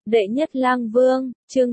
Đệ nhất lang vương, chương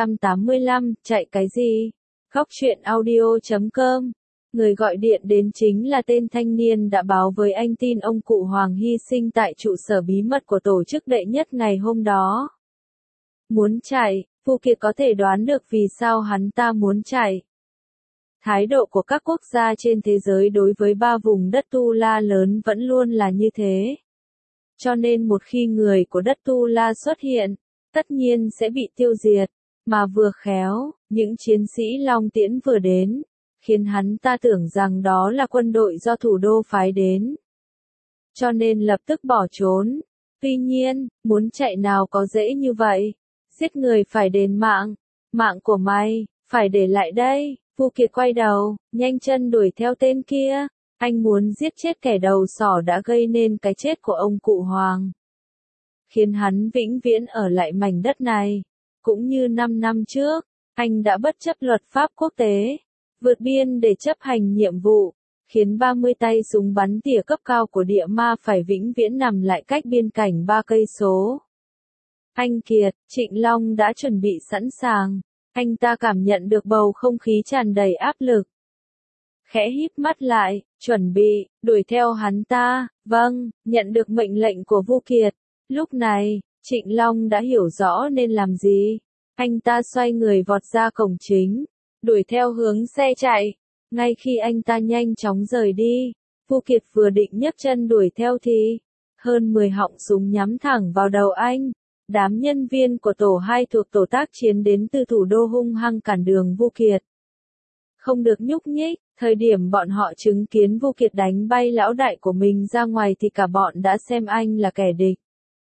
285, chạy cái gì? Góc truyện audio.com. Người gọi điện đến chính là tên thanh niên đã báo với anh tin ông cụ Hoàng hy sinh tại trụ sở bí mật của tổ chức đệ nhất ngày hôm đó. Muốn chạy, Vu Kiệt có thể đoán được vì sao hắn ta muốn chạy. Thái độ của các quốc gia trên thế giới đối với ba vùng đất Tu La lớn vẫn luôn là như thế. Cho nên một khi người của đất Tu La xuất hiện, tất nhiên sẽ bị tiêu diệt, mà vừa khéo, những chiến sĩ Long Tiễn vừa đến, khiến hắn ta tưởng rằng đó là quân đội do thủ đô phái đến. Cho nên lập tức bỏ trốn. Tuy nhiên, muốn chạy nào có dễ như vậy, giết người phải đền mạng, mạng của mày, phải để lại đây. Vu Kiệt quay đầu, nhanh chân đuổi theo tên kia, anh muốn giết chết kẻ đầu sỏ đã gây nên cái chết của ông cụ Hoàng. Khiến hắn vĩnh viễn ở lại mảnh đất này. Cũng như 5 năm trước, anh đã bất chấp luật pháp quốc tế, vượt biên để chấp hành nhiệm vụ, khiến 30 tay súng bắn tỉa cấp cao của địa ma phải vĩnh viễn nằm lại cách biên cảnh 3 cây số. Anh Kiệt, Trịnh Long đã chuẩn bị sẵn sàng, anh ta cảm nhận được bầu không khí tràn đầy áp lực. Khẽ híp mắt lại, chuẩn bị, đuổi theo hắn ta, vâng, nhận được mệnh lệnh của Vu Kiệt. Lúc này, Trịnh Long đã hiểu rõ nên làm gì. Anh ta xoay người vọt ra cổng chính, đuổi theo hướng xe chạy. Ngay khi anh ta nhanh chóng rời đi, Vu Kiệt vừa định nhấc chân đuổi theo thì hơn 10 họng súng nhắm thẳng vào đầu anh. Đám nhân viên của tổ 2 thuộc tổ tác chiến đến từ thủ đô hung hăng cản đường Vu Kiệt. Không được nhúc nhích, thời điểm bọn họ chứng kiến Vu Kiệt đánh bay lão đại của mình ra ngoài thì cả bọn đã xem anh là kẻ địch.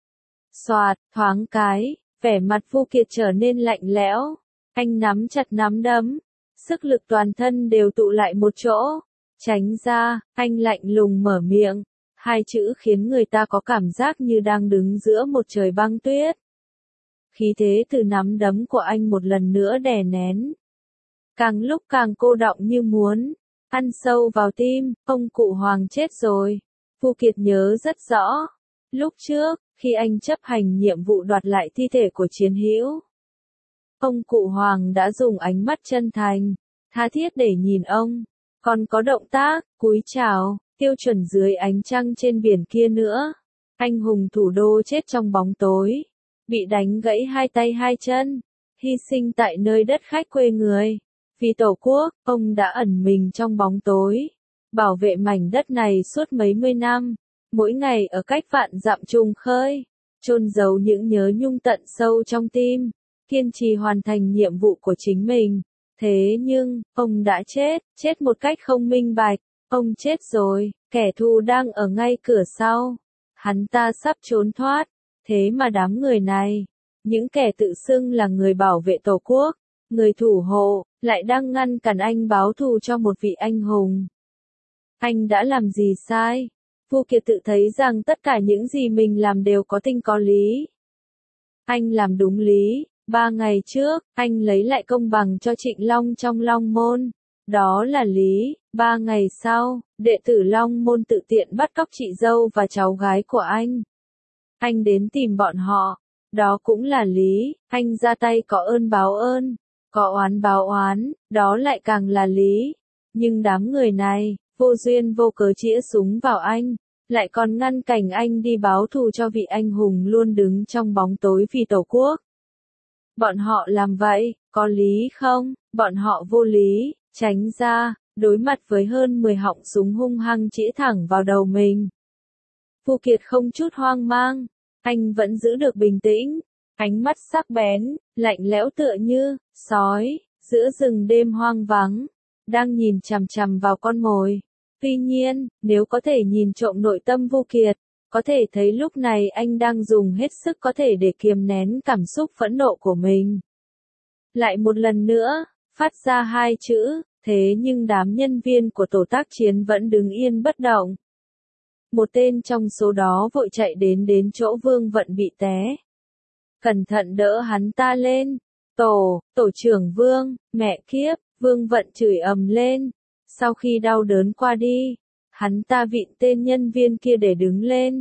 Xoạt, thoáng cái, vẻ mặt Vu Kiệt trở nên lạnh lẽo. Anh nắm chặt nắm đấm, sức lực toàn thân đều tụ lại một chỗ. Tránh ra, anh lạnh lùng mở miệng. Hai chữ khiến người ta có cảm giác như đang đứng giữa một trời băng tuyết. Khí thế từ nắm đấm của anh một lần nữa đè nén. Càng lúc càng cô đọng như muốn ăn sâu vào tim. Ông cụ Hoàng chết rồi. Vu Kiệt nhớ rất rõ. Lúc trước, khi anh chấp hành nhiệm vụ đoạt lại thi thể của chiến hữu, ông cụ Hoàng đã dùng ánh mắt chân thành, tha thiết để nhìn ông. Còn có động tác, cúi chào, tiêu chuẩn dưới ánh trăng trên biển kia nữa. Anh hùng thủ đô chết trong bóng tối, bị đánh gãy hai tay hai chân, hy sinh tại nơi đất khách quê người. Vì Tổ quốc, ông đã ẩn mình trong bóng tối, bảo vệ mảnh đất này suốt mấy mươi năm. Mỗi ngày ở cách vạn dặm trùng khơi, chôn giấu những nhớ nhung tận sâu trong tim, kiên trì hoàn thành nhiệm vụ của chính mình. Thế nhưng, ông đã chết một cách không minh bạch. Ông chết rồi, kẻ thù đang ở ngay cửa sau. Hắn ta sắp trốn thoát, thế mà đám người này, những kẻ tự xưng là người bảo vệ Tổ quốc, người thủ hộ, lại đang ngăn cản anh báo thù cho một vị anh hùng. Anh đã làm gì sai? Vu Kiệt tự thấy rằng tất cả những gì mình làm đều có tình có lý. Anh làm đúng lý. 3 ngày trước, anh lấy lại công bằng cho Trịnh Long trong Long Môn. Đó là lý. 3 ngày sau, đệ tử Long Môn tự tiện bắt cóc chị dâu và cháu gái của anh. Anh đến tìm bọn họ. Đó cũng là lý. Anh ra tay có ơn báo ơn, có oán báo oán, đó lại càng là lý. Nhưng đám người này, vô duyên vô cớ chĩa súng vào anh, lại còn ngăn cản anh đi báo thù cho vị anh hùng luôn đứng trong bóng tối vì Tổ quốc. Bọn họ làm vậy, có lý không? Bọn họ vô lý, tránh ra, đối mặt với hơn 10 họng súng hung hăng chĩa thẳng vào đầu mình. Vu Kiệt không chút hoang mang, anh vẫn giữ được bình tĩnh, ánh mắt sắc bén, lạnh lẽo tựa như sói giữa rừng đêm hoang vắng, đang nhìn chằm chằm vào con mồi. Tuy nhiên, nếu có thể nhìn trộm nội tâm Vu Kiệt, có thể thấy lúc này anh đang dùng hết sức có thể để kiềm nén cảm xúc phẫn nộ của mình. Lại một lần nữa, phát ra hai chữ, thế nhưng đám nhân viên của tổ tác chiến vẫn đứng yên bất động. Một tên trong số đó vội chạy đến chỗ Vương Vận bị té. Cẩn thận đỡ hắn ta lên. Tổ trưởng Vương, mẹ kiếp, Vương Vận chửi ầm lên. Sau khi đau đớn qua đi, hắn ta vịn tên nhân viên kia để đứng lên.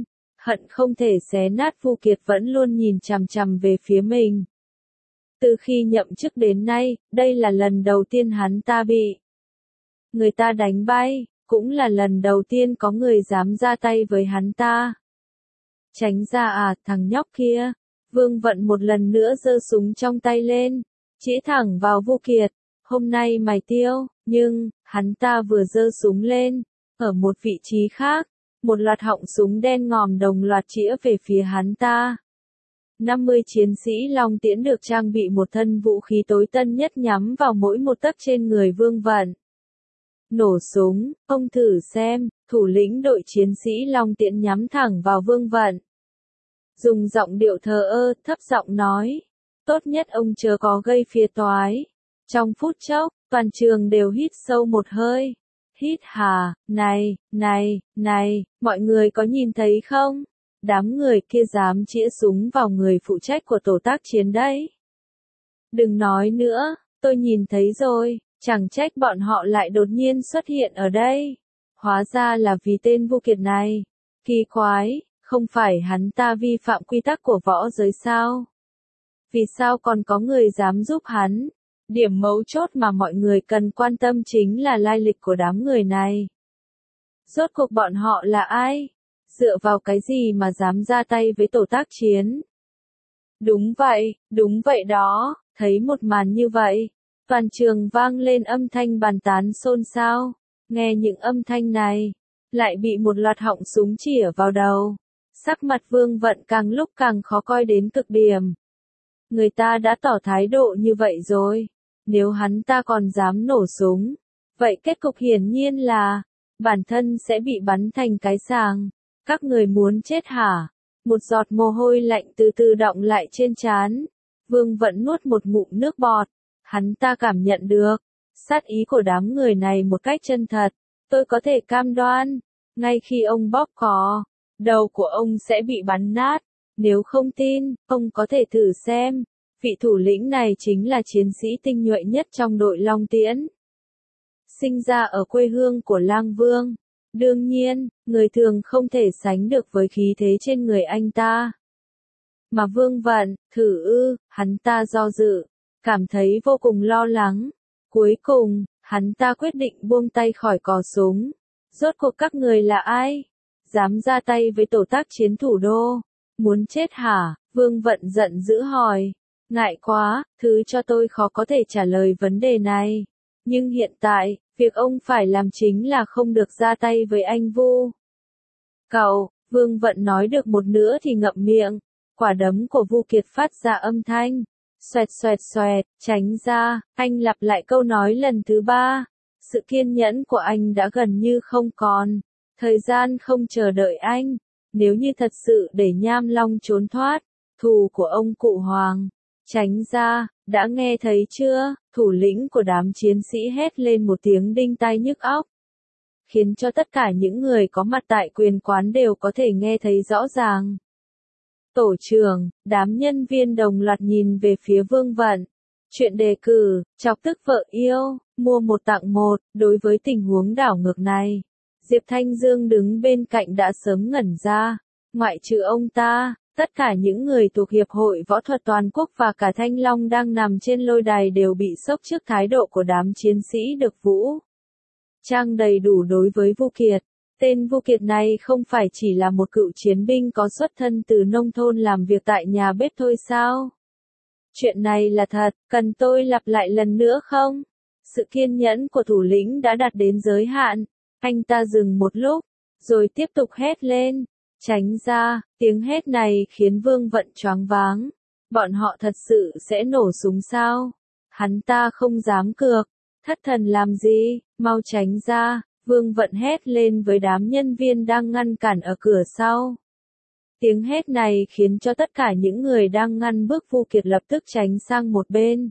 hận không thể xé nát Vu Kiệt vẫn luôn nhìn chằm chằm về phía mình. Từ khi nhậm chức đến nay, đây là lần đầu tiên hắn ta bị người ta đánh bay, cũng là lần đầu tiên có người dám ra tay với hắn ta. Tránh ra à, thằng nhóc kia. Vương Vận một lần nữa giơ súng trong tay lên, chĩa thẳng vào Vu Kiệt. Hôm nay mày tiêu, nhưng, hắn ta vừa giơ súng lên, ở một vị trí khác, một loạt họng súng đen ngòm đồng loạt chĩa về phía hắn ta. 50 chiến sĩ Long Tiễn được trang bị một thân vũ khí tối tân nhất nhắm vào mỗi một tấc trên người Vương Vận. Nổ súng, ông thử xem, thủ lĩnh đội chiến sĩ Long Tiễn nhắm thẳng vào Vương Vận. Dùng giọng điệu thờ ơ, thấp giọng nói, tốt nhất ông chớ có gây phiền toái. Trong phút chốc, toàn trường đều hít sâu một hơi. Hít hà, này, mọi người có nhìn thấy không? Đám người kia dám chĩa súng vào người phụ trách của tổ tác chiến đấy. Đừng nói nữa, tôi nhìn thấy rồi, chẳng trách bọn họ lại đột nhiên xuất hiện ở đây. Hóa ra là vì tên Vu Kiệt này. Kỳ quái, không phải hắn ta vi phạm quy tắc của võ giới sao? Vì sao còn có người dám giúp hắn? Điểm mấu chốt mà mọi người cần quan tâm chính là lai lịch của đám người này. Rốt cuộc bọn họ là ai? Dựa vào cái gì mà dám ra tay với tổ tác chiến? Đúng vậy đó, thấy một màn như vậy, toàn trường vang lên âm thanh bàn tán xôn xao. Nghe những âm thanh này, lại bị một loạt họng súng chĩa vào đầu. Sắc mặt Vương Vận càng lúc càng khó coi đến cực điểm. Người ta đã tỏ thái độ như vậy rồi. Nếu hắn ta còn dám nổ súng, vậy kết cục hiển nhiên là bản thân sẽ bị bắn thành cái sàng. Các người muốn chết hả? Một giọt mồ hôi lạnh từ từ đọng lại trên trán. Vương Vận nuốt một ngụm nước bọt. Hắn ta cảm nhận được sát ý của đám người này một cách chân thật. Tôi có thể cam đoan, ngay khi ông bóp cò, đầu của ông sẽ bị bắn nát. Nếu không tin, ông có thể thử xem. Vị thủ lĩnh này chính là chiến sĩ tinh nhuệ nhất trong đội Long Tiễn. Sinh ra ở quê hương của Lang Vương. Đương nhiên, người thường không thể sánh được với khí thế trên người anh ta. Mà Vương Vận, hắn ta do dự, cảm thấy vô cùng lo lắng. Cuối cùng, hắn ta quyết định buông tay khỏi cò súng. Rốt cuộc các người là ai? Dám ra tay với tổ tác chiến thủ đô? Muốn chết hả? Vương Vận giận dữ hỏi. Ngại quá, thứ cho tôi khó có thể trả lời vấn đề này. Nhưng hiện tại, việc ông phải làm chính là không được ra tay với anh Vu. Cậu, Vương Vận nói được một nửa thì ngậm miệng. Quả đấm của Vu Kiệt phát ra âm thanh. Xoẹt, tránh ra, anh lặp lại câu nói lần thứ 3. Sự kiên nhẫn của anh đã gần như không còn. Thời gian không chờ đợi anh. Nếu như thật sự để Nham Long trốn thoát, thù của ông cụ Hoàng. Tránh ra, đã nghe thấy chưa? Thủ lĩnh của đám chiến sĩ hét lên một tiếng đinh tai nhức óc. Khiến cho tất cả những người có mặt tại quyền quán đều có thể nghe thấy rõ ràng. Tổ trưởng, đám nhân viên đồng loạt nhìn về phía Vương Vận. Chuyện đề cử, chọc tức vợ yêu, mua một tặng một, đối với tình huống đảo ngược này. Diệp Thanh Dương đứng bên cạnh đã sớm ngẩn ra. Ngoại trừ ông ta, tất cả những người thuộc Hiệp hội Võ thuật Toàn quốc và cả Thanh Long đang nằm trên lôi đài đều bị sốc trước thái độ của đám chiến sĩ được vũ trang đầy đủ đối với Vu Kiệt. Tên Vu Kiệt này không phải chỉ là một cựu chiến binh có xuất thân từ nông thôn làm việc tại nhà bếp thôi sao? Chuyện này là thật, cần tôi lặp lại lần nữa không? Sự kiên nhẫn của thủ lĩnh đã đạt đến giới hạn. Anh ta dừng một lúc, rồi tiếp tục hét lên. Tránh ra, tiếng hét này khiến Vương Vận choáng váng. Bọn họ thật sự sẽ nổ súng sao? Hắn ta không dám cược. Thất thần làm gì, mau tránh ra. Vương Vận hét lên với đám nhân viên đang ngăn cản ở cửa sau. Tiếng hét này khiến cho tất cả những người đang ngăn bước Vu Kiệt lập tức tránh sang một bên.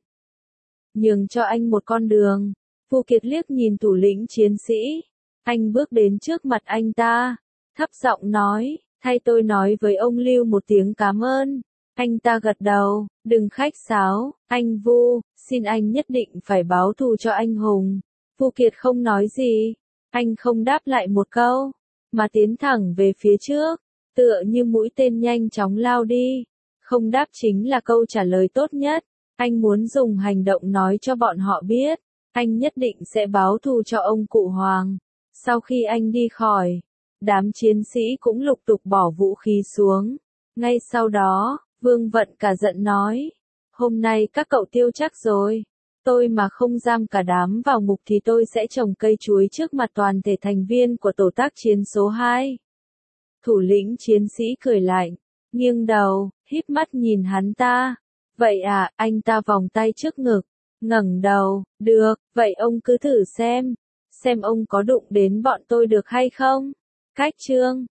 Nhường cho anh một con đường. Vu Kiệt liếc nhìn thủ lĩnh chiến sĩ. Anh bước đến trước mặt anh ta. Thấp giọng nói, thay tôi nói với ông Lưu một tiếng cảm ơn. Anh ta gật đầu, đừng khách sáo, anh Vu, xin anh nhất định phải báo thù cho anh hùng. Vu Kiệt không nói gì. Anh không đáp lại một câu, mà tiến thẳng về phía trước. tựa như mũi tên nhanh chóng lao đi. Không đáp chính là câu trả lời tốt nhất. Anh muốn dùng hành động nói cho bọn họ biết, anh nhất định sẽ báo thù cho ông cụ Hoàng. Sau khi anh đi khỏi, đám chiến sĩ cũng lục tục bỏ vũ khí xuống. Ngay sau đó, Vương Vận cả giận nói, hôm nay các cậu tiêu chắc rồi. Tôi mà không giam cả đám vào ngục thì tôi sẽ trồng cây chuối trước mặt toàn thể thành viên của tổ tác chiến số 2. Thủ lĩnh chiến sĩ cười lạnh, nghiêng đầu, híp mắt nhìn hắn ta. Vậy à, anh ta vòng tay trước ngực, ngẩng đầu, được, vậy ông cứ thử xem ông có đụng đến bọn tôi được hay không? Khách trương.